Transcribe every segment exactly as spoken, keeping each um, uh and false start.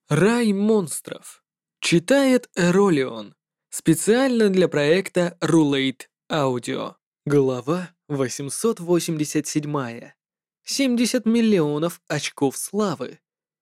Рай монстров. Читает Эролион. Специально для проекта Rulate Audio. Глава восемьсот восемьдесят семь. семьдесят миллионов очков славы.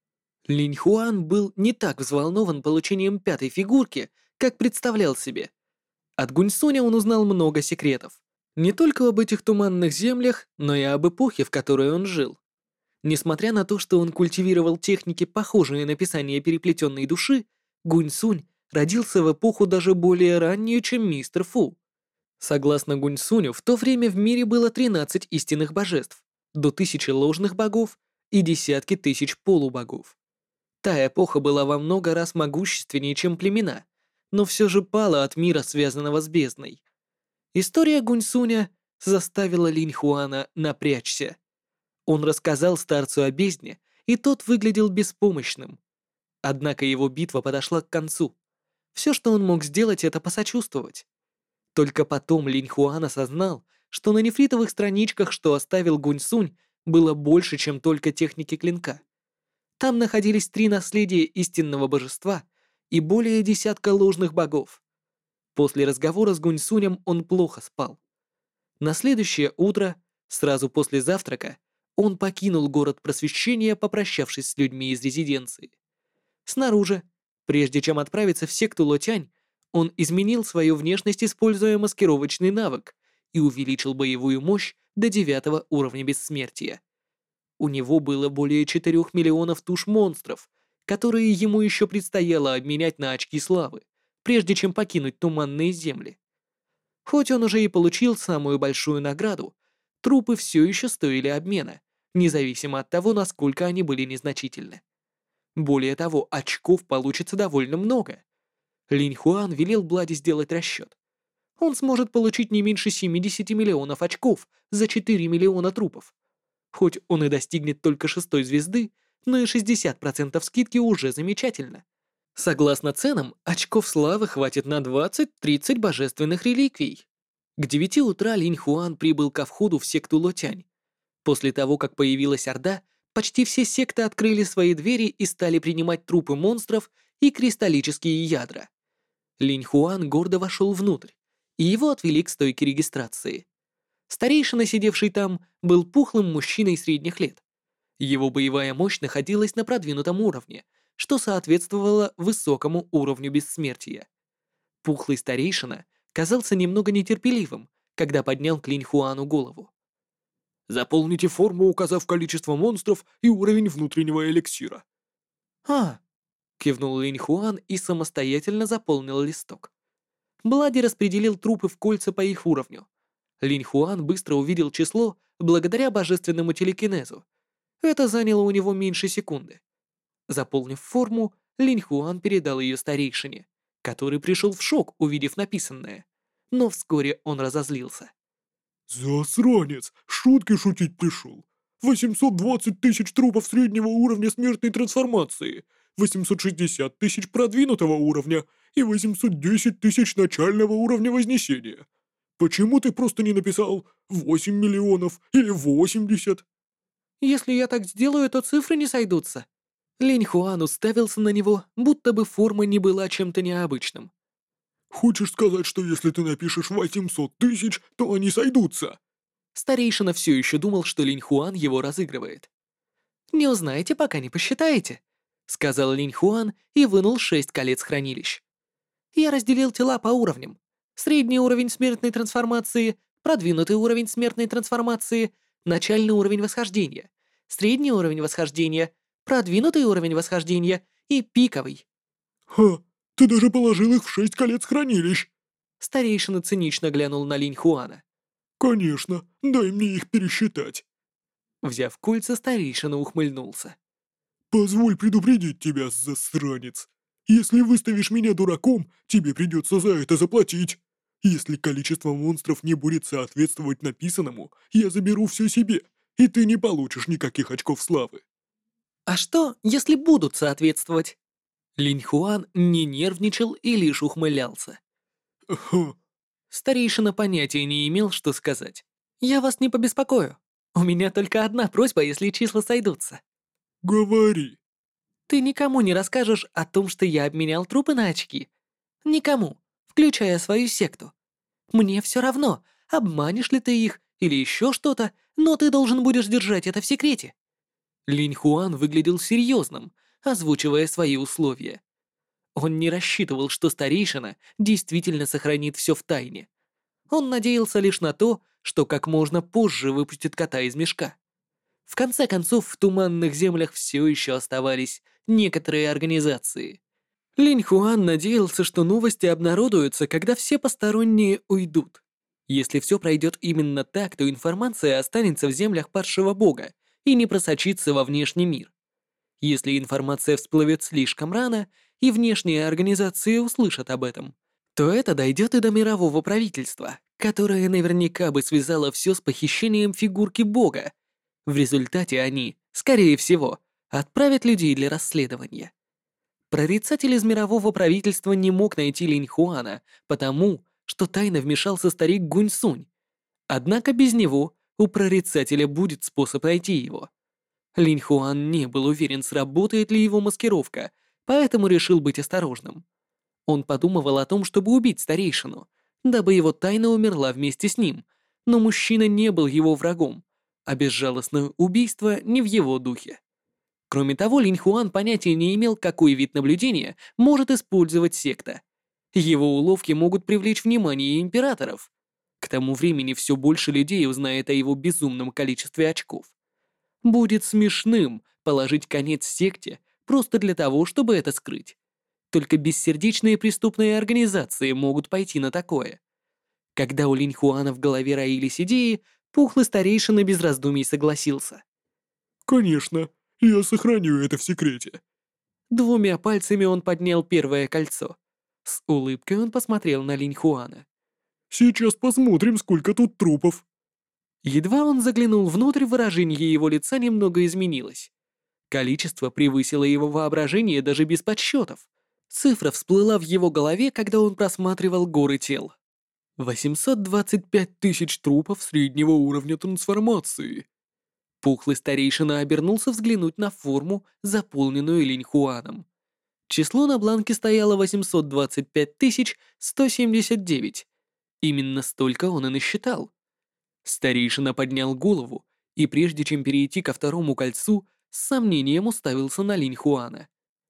Линь Хуан был не так взволнован получением пятой фигурки, как представлял себе. От Гуньсуня он узнал много секретов. Не только об этих туманных землях, но и об эпохе, в которой он жил. Несмотря на то, что он культивировал техники, похожие на писание переплетенной души, Гуньсунь родился в эпоху даже более раннюю, чем мистер Фу. Согласно Гуньсуню, в то время в мире было тринадцать истинных божеств, до тысячи ложных богов и десятки тысяч полубогов. Та эпоха была во много раз могущественнее, чем племена, но все же пала от мира, связанного с бездной. История Гуньсуня заставила Линь Хуана напрячься. Он рассказал старцу о бездне, и тот выглядел беспомощным. Однако его битва подошла к концу. Все, что он мог сделать, это посочувствовать. Только потом Линь Хуан осознал, что на нефритовых страничках, что оставил Гуньсунь, было больше, чем только техники клинка. Там находились три наследия истинного божества и более десятка ложных богов. После разговора с Гуньсунем он плохо спал. На следующее утро, сразу после завтрака, он покинул город просвещения, попрощавшись с людьми из резиденции. Снаружи, прежде чем отправиться в секту Лотянь, он изменил свою внешность, используя маскировочный навык, и увеличил боевую мощь до девятого уровня бессмертия. У него было более четырёх миллионов туш монстров, которые ему еще предстояло обменять на очки славы, прежде чем покинуть туманные земли. Хоть он уже и получил самую большую награду, трупы все еще стоили обмена, независимо от того, насколько они были незначительны. Более того, очков получится довольно много. Линь Хуан велел Блади сделать расчет. Он сможет получить не меньше семидесяти миллионов очков за четыре миллиона трупов. Хоть он и достигнет только шестой звезды, но и шестьдесят процентов скидки уже замечательно. Согласно ценам, очков славы хватит на двадцать-тридцать божественных реликвий. К девяти утра Линь Хуан прибыл ко входу в секту Лотянь. После того, как появилась Орда, почти все секты открыли свои двери и стали принимать трупы монстров и кристаллические ядра. Линь Хуан гордо вошел внутрь, и его отвели к стойке регистрации. Старейшина, сидевший там, был пухлым мужчиной средних лет. Его боевая мощь находилась на продвинутом уровне, что соответствовало высокому уровню бессмертия. Пухлый старейшина казался немного нетерпеливым, когда поднял к Линь Хуану голову. Заполните форму, указав количество монстров и уровень внутреннего эликсира. «А!» — кивнул Линь Хуан и самостоятельно заполнил листок. Блади распределил трупы в кольца по их уровню. Линь Хуан быстро увидел число благодаря божественному телекинезу. Это заняло у него меньше секунды. Заполнив форму, Линь Хуан передал ее старейшине, который пришел в шок, увидев написанное. Но вскоре он разозлился. Засранец! Шутки шутить пришел. восемьсот двадцать тысяч трупов среднего уровня смертной трансформации, восемьсот шестьдесят тысяч продвинутого уровня и восемьсот десять тысяч начального уровня вознесения. Почему ты просто не написал восемь миллионов или восемьдесят? «Если я так сделаю, то цифры не сойдутся». Линь Хуан уставился на него, будто бы форма не была чем-то необычным. Хочешь сказать, что если ты напишешь восемьсот тысяч, то они сойдутся? Старейшина все еще думал, что Линь Хуан его разыгрывает. «Не узнаете, пока не посчитаете», — сказал Линь Хуан и вынул шесть колец хранилищ. «Я разделил тела по уровням. Средний уровень смертной трансформации, продвинутый уровень смертной трансформации, начальный уровень восхождения, средний уровень восхождения, продвинутый уровень восхождения и пиковый». Ха, ты даже положил их в шесть колец хранилищ. Старейшина цинично глянул на Линь Хуана. Конечно, дай мне их пересчитать. Взяв кольца, старейшина ухмыльнулся. Позволь предупредить тебя, засранец. Если выставишь меня дураком, тебе придется за это заплатить. Если количество монстров не будет соответствовать написанному, я заберу все себе, и ты не получишь никаких очков славы. «А что, если будут соответствовать?» Линь Хуан не нервничал и лишь ухмылялся. Ха, Старейшина понятия не имел, что сказать. «Я вас не побеспокою. У меня только одна просьба, если числа сойдутся». говори. Ты никому не расскажешь о том, что я обменял трупы на очки. Никому, включая свою секту. Мне все равно, обманешь ли ты их или еще что-то, но ты должен будешь держать это в секрете». Линь Хуан выглядел серьезным, озвучивая свои условия. Он не рассчитывал, что старейшина действительно сохранит все в тайне. Он надеялся лишь на то, что как можно позже выпустит кота из мешка. В конце концов, в туманных землях все еще оставались некоторые организации. Линь Хуан надеялся, что новости обнародуются, когда все посторонние уйдут. Если все пройдет именно так, то информация останется в землях падшего бога и не просочится во внешний мир. Если информация всплывет слишком рано, и внешние организации услышат об этом, то это дойдет и до мирового правительства, которое наверняка бы связало все с похищением фигурки бога. В результате они, скорее всего, отправят людей для расследования. Прорицатель из мирового правительства не мог найти Линь Хуана, потому что тайно вмешался старик Гунь-Сунь. Однако без него у прорицателя будет способ найти его. Линь Хуан не был уверен, сработает ли его маскировка, поэтому решил быть осторожным. Он подумывал о том, чтобы убить старейшину, дабы его тайна умерла вместе с ним, но мужчина не был его врагом, а безжалостное убийство не в его духе. Кроме того, Линь Хуан понятия не имел, какой вид наблюдения может использовать секта. Его уловки могут привлечь внимание императоров. К тому времени все больше людей узнает о его безумном количестве очков. Будет смешным положить конец секте просто для того, чтобы это скрыть. Только бессердечные преступные организации могут пойти на такое. Когда у Линь Хуана в голове роились идеи, пухлый старейшина без раздумий согласился. «Конечно, я сохраню это в секрете». Двумя пальцами он поднял первое кольцо. С улыбкой он посмотрел на Линь Хуана. «Сейчас посмотрим, сколько тут трупов». Едва он заглянул внутрь, выражение его лица немного изменилось. Количество превысило его воображение даже без подсчетов. Цифра всплыла в его голове, когда он просматривал горы тел. восемьсот двадцать пять тысяч трупов среднего уровня трансформации. Пухлый старейшина обернулся взглянуть на форму, заполненную Линь Хуаном. Число на бланке стояло восемьсот двадцать пять тысяч сто семьдесят девять. Именно столько он и насчитал. Старейшина поднял голову и, прежде чем перейти ко второму кольцу, с сомнением уставился на Линь Хуана.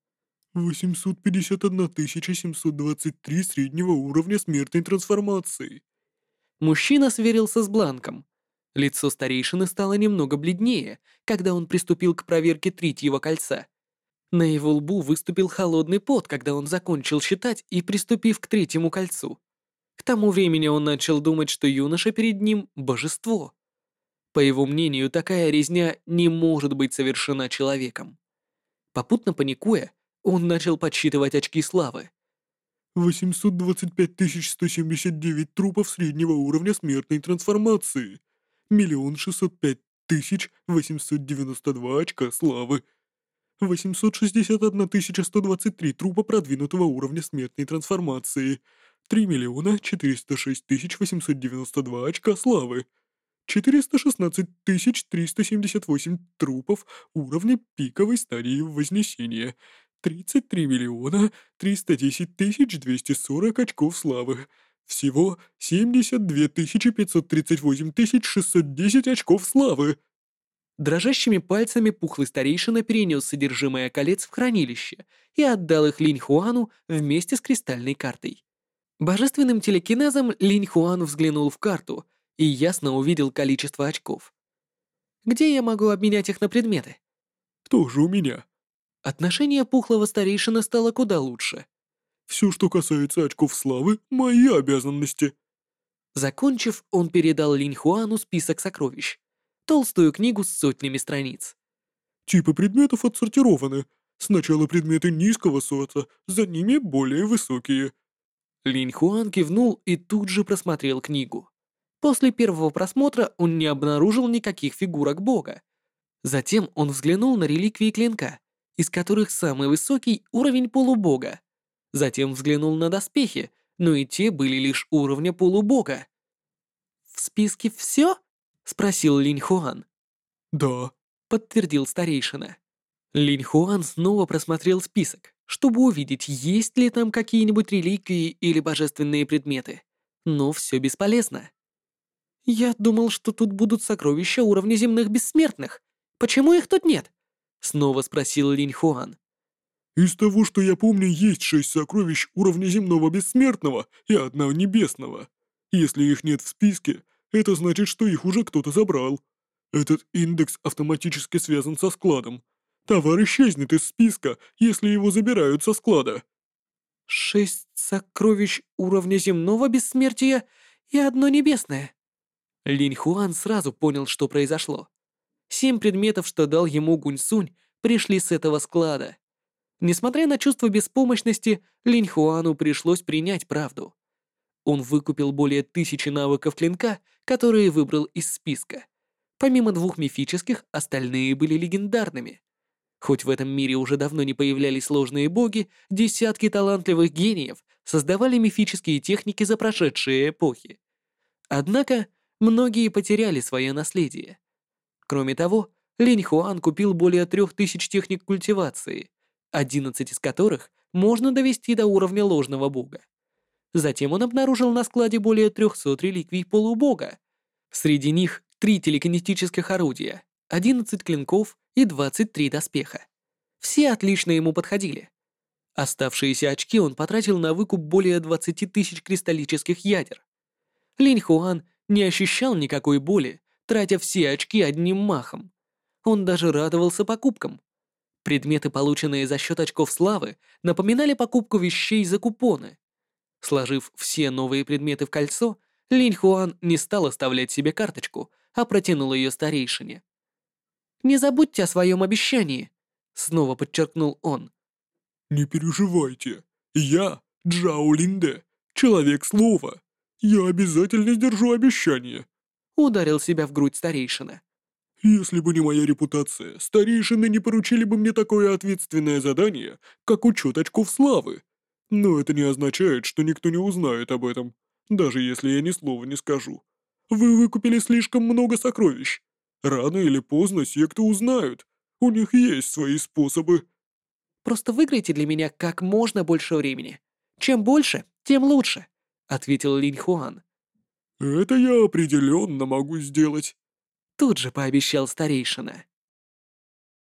восемьсот пятьдесят одна тысяча семьсот двадцать три среднего уровня смертной трансформации. Мужчина сверился с бланком. Лицо старейшины стало немного бледнее, когда он приступил к проверке третьего кольца. На его лбу выступил холодный пот, когда он закончил считать и приступив к третьему кольцу. К тому времени он начал думать, что юноша перед ним — божество. По его мнению, такая резня не может быть совершена человеком. Попутно паникуя, он начал подсчитывать очки славы. восемьсот двадцать пять тысяч сто семьдесят девять трупов среднего уровня смертной трансформации. Миллион шестьсот пять тысяч восемьсот девяносто два очка славы. восемьсот шестьдесят одна тысяча сто двадцать три трупа продвинутого уровня смертной трансформации. три миллиона четыреста шесть тысяч восемьсот девяносто два очка славы. четыреста шестнадцать тысяч триста семьдесят восемь трупов уровня пиковой стадии Вознесения. тридцать три миллиона триста десять тысяч двести сорок очков славы. Всего семьдесят две тысячи пятьсот тридцать восемь тысяч шестьсот десять очков славы. Дрожащими пальцами пухлый старейшина перенес содержимое колец в хранилище и отдал их Линь Хуану вместе с кристальной картой. Божественным телекинезом Линь Хуан взглянул в карту и ясно увидел количество очков. «Где я могу обменять их на предметы?» Тоже у меня. Отношение пухлого старейшины стало куда лучше. Все, что касается очков славы, мои обязанности. Закончив, он передал Линь Хуану список сокровищ. Толстую книгу с сотнями страниц. Типы предметов отсортированы. Сначала предметы низкого сорта, за ними более высокие. Линь Хуан кивнул и тут же просмотрел книгу. После первого просмотра он не обнаружил никаких фигурок бога. Затем он взглянул на реликвии клинка, из которых самый высокий уровень полубога. Затем взглянул на доспехи, но и те были лишь уровня полубога. «В списке все?» — спросил Линь Хуан. Да. Подтвердил старейшина. Линь Хуан снова просмотрел список, чтобы увидеть, есть ли там какие-нибудь реликвии или божественные предметы. Но все бесполезно. «Я думал, что тут будут сокровища уровня земных бессмертных. Почему их тут нет?» Снова спросил Линь Хуан. Из того, что я помню, есть шесть сокровищ уровня земного бессмертного и одна небесного. Если их нет в списке, это значит, что их уже кто-то забрал. Этот индекс автоматически связан со складом. Товар исчезнет из списка, если его забирают со склада. «Шесть сокровищ уровня земного бессмертия и одно небесное». Линь Хуан сразу понял, что произошло. Семь предметов, что дал ему Гунь-Сунь, пришли с этого склада. Несмотря на чувство беспомощности, Линь Хуану пришлось принять правду. Он выкупил более тысячи навыков клинка, которые выбрал из списка. Помимо двух мифических, остальные были легендарными. Хоть в этом мире уже давно не появлялись сложные боги, десятки талантливых гениев создавали мифические техники за прошедшие эпохи. Однако, многие потеряли свое наследие. Кроме того, Линь Хуан купил более трех тысяч техник культивации, одиннадцать из которых можно довести до уровня ложного бога. Затем он обнаружил на складе более трехсот реликвий полубога. Среди них три телекинетических орудия, одиннадцать клинков и двадцать три доспеха. Все отлично ему подходили. Оставшиеся очки он потратил на выкуп более двадцати тысяч кристаллических ядер. Линь Хуан не ощущал никакой боли, тратя все очки одним махом. Он даже радовался покупкам. Предметы, полученные за счет очков славы, напоминали покупку вещей за купоны. Сложив все новые предметы в кольцо, Линь Хуан не стал оставлять себе карточку, а протянул ее старейшине. «Не забудьте о своем обещании», — снова подчеркнул он. Не переживайте. Я Джао Линде, человек слова. Я обязательно сдержу обещание. Ударил себя в грудь старейшина. Если бы не моя репутация, старейшины не поручили бы мне такое ответственное задание, как учет очков славы. Но это не означает, что никто не узнает об этом, даже если я ни слова не скажу. Вы выкупили слишком много сокровищ. Рано или поздно секты узнают. У них есть свои способы. «Просто выиграйте для меня как можно больше времени. Чем больше, тем лучше», — ответил Линь Хуан. Это я определенно могу сделать. Тут же пообещал старейшина.